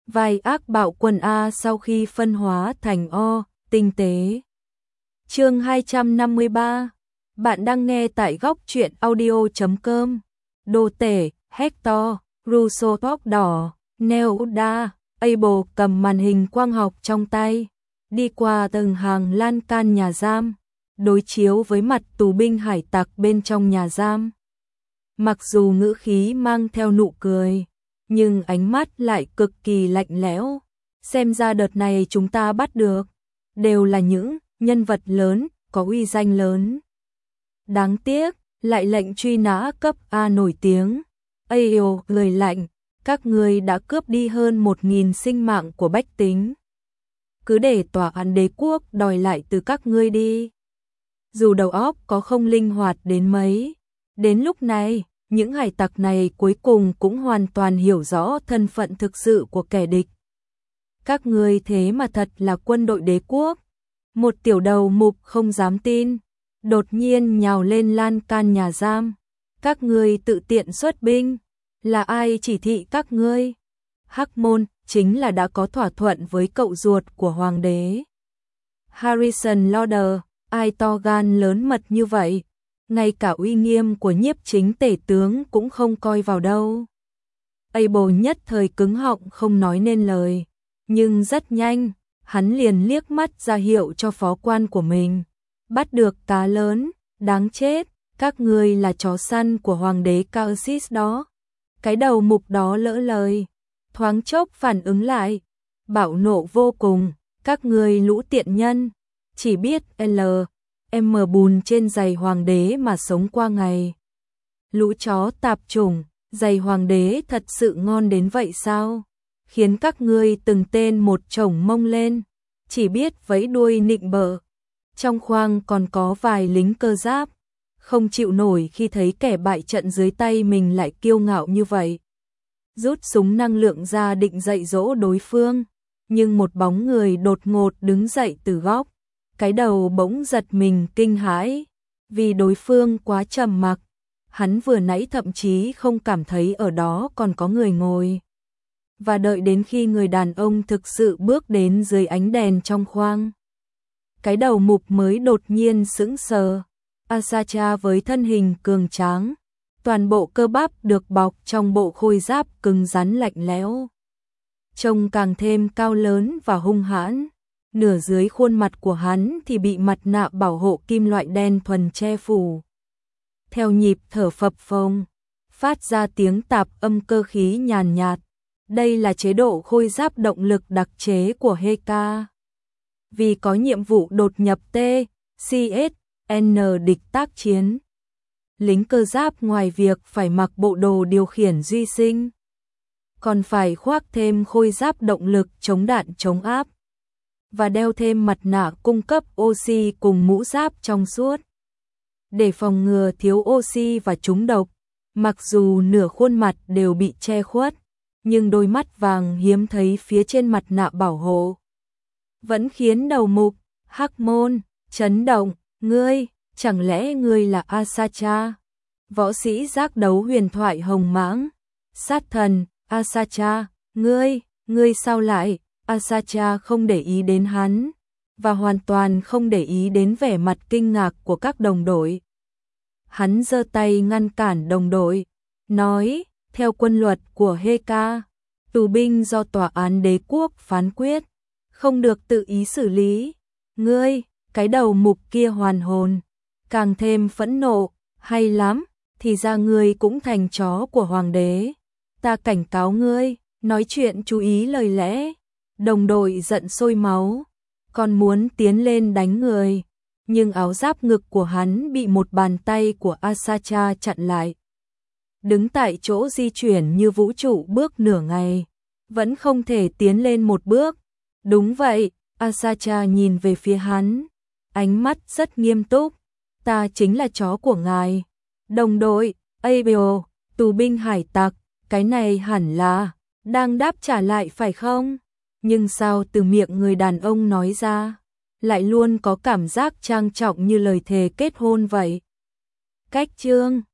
vai ác bạo quân A sau khi phân hóa thành O, tinh tế. Chương 253. Bạn đang nghe tại góc truyện audio.com. Đồ tể, Hector, Russo tóc đỏ, Neuda, Abel cầm màn hình quang học trong tay, đi qua từng hàng lan can nhà giam, đối chiếu với mặt tù binh hải tặc bên trong nhà giam. Mặc dù ngữ khí mang theo nụ cười, nhưng ánh mắt lại cực kỳ lạnh lẽo. Xem ra đợt này chúng ta bắt được đều là những nhân vật lớn, có uy danh lớn. Đáng tiếc, lại lệnh truy nã cấp A nổi tiếng. Ayo lời lạnh, các ngươi đã cướp đi hơn 1.000 sinh mạng của bách tính. Cứ để tòa án đế quốc đòi lại từ các ngươi đi. Dù đầu óc có không linh hoạt đến mấy, đến lúc này, những hải tặc này cuối cùng cũng hoàn toàn hiểu rõ thân phận thực sự của kẻ địch. Các ngươi thế mà thật là quân đội đế quốc. Một tiểu đầu mục không dám tin, đột nhiên nhào lên lan can nhà giam. Các ngươi tự tiện xuất binh, là ai chỉ thị các ngươi? Hắc Môn chính là đã có thỏa thuận với cậu ruột của hoàng đế. Harrison Lauder, ai to gan lớn mật như vậy? Ngay cả uy nghiêm của nhiếp chính tể tướng cũng không coi vào đâu. Abel nhất thời cứng họng không nói nên lời, nhưng rất nhanh, hắn liền liếc mắt ra hiệu cho phó quan của mình. Bắt được cá lớn, đáng chết, các ngươi là chó săn của hoàng đế Caersis đó. Cái đầu mục đó lỡ lời, thoáng chốc phản ứng lại, bạo nộ vô cùng, các ngươi lũ tiện nhân, chỉ biết M bùn trên giày hoàng đế mà sống qua ngày. Lũ chó tạp chủng, giày hoàng đế thật sự ngon đến vậy sao? Khiến các ngươi từng tên một chổng mông lên, chỉ biết vẫy đuôi nịnh bợ. Trong khoang còn có vài lính cơ giáp, không chịu nổi khi thấy kẻ bại trận dưới tay mình lại kiêu ngạo như vậy. Rút súng năng lượng ra định dạy dỗ đối phương, nhưng một bóng người đột ngột đứng dậy từ góc. Cái đầu bỗng giật mình kinh hãi, vì đối phương quá trầm mặc, hắn vừa nãy thậm chí không cảm thấy ở đó còn có người ngồi. Và đợi đến khi người đàn ông thực sự bước đến dưới ánh đèn trong khoang, cái đầu mục mới đột nhiên sững sờ. Asacha với thân hình cường tráng, toàn bộ cơ bắp được bọc trong bộ khôi giáp cứng rắn lạnh lẽo, trông càng thêm cao lớn và hung hãn. Nửa dưới khuôn mặt của hắn thì bị mặt nạ bảo hộ kim loại đen thuần che phủ. Theo nhịp thở phập phồng, phát ra tiếng tạp âm cơ khí nhàn nhạt. Đây là chế độ khôi giáp động lực đặc chế của Heka. Vì có nhiệm vụ đột nhập TCSN địch tác chiến, lính cơ giáp ngoài việc phải mặc bộ đồ điều khiển duy sinh, còn phải khoác thêm khôi giáp động lực chống đạn chống áp, và đeo thêm mặt nạ cung cấp oxy cùng mũ giáp trong suốt. Để phòng ngừa thiếu oxy và trúng độc, mặc dù nửa khuôn mặt đều bị che khuất, nhưng đôi mắt vàng hiếm thấy phía trên mặt nạ bảo hộ vẫn khiến đầu mục Hắc Môn chấn động. Ngươi, chẳng lẽ ngươi là Asacha? Võ sĩ giác đấu huyền thoại hồng mãng, sát thần, Asacha, ngươi sao lại? Asacha không để ý đến hắn, và hoàn toàn không để ý đến vẻ mặt kinh ngạc của các đồng đội. Hắn giơ tay ngăn cản đồng đội, nói, theo quân luật của Heka, tù binh do tòa án đế quốc phán quyết, không được tự ý xử lý. Ngươi, cái đầu mục kia hoàn hồn, càng thêm phẫn nộ, hay lắm, thì ra ngươi cũng thành chó của hoàng đế. Ta cảnh cáo ngươi, nói chuyện chú ý lời lẽ. Đồng đội giận sôi máu, còn muốn tiến lên đánh người, nhưng áo giáp ngực của hắn bị một bàn tay của Asacha chặn lại. Đứng tại chỗ di chuyển như vũ trụ bước nửa ngày, vẫn không thể tiến lên một bước. Đúng vậy, Asacha nhìn về phía hắn, ánh mắt rất nghiêm túc. Ta chính là chó của ngài. Đồng đội, Abel, tù binh hải tặc, cái này hẳn là đang đáp trả lại phải không? Nhưng sao từ miệng người đàn ông nói ra, lại luôn có cảm giác trang trọng như lời thề kết hôn vậy. Cách chương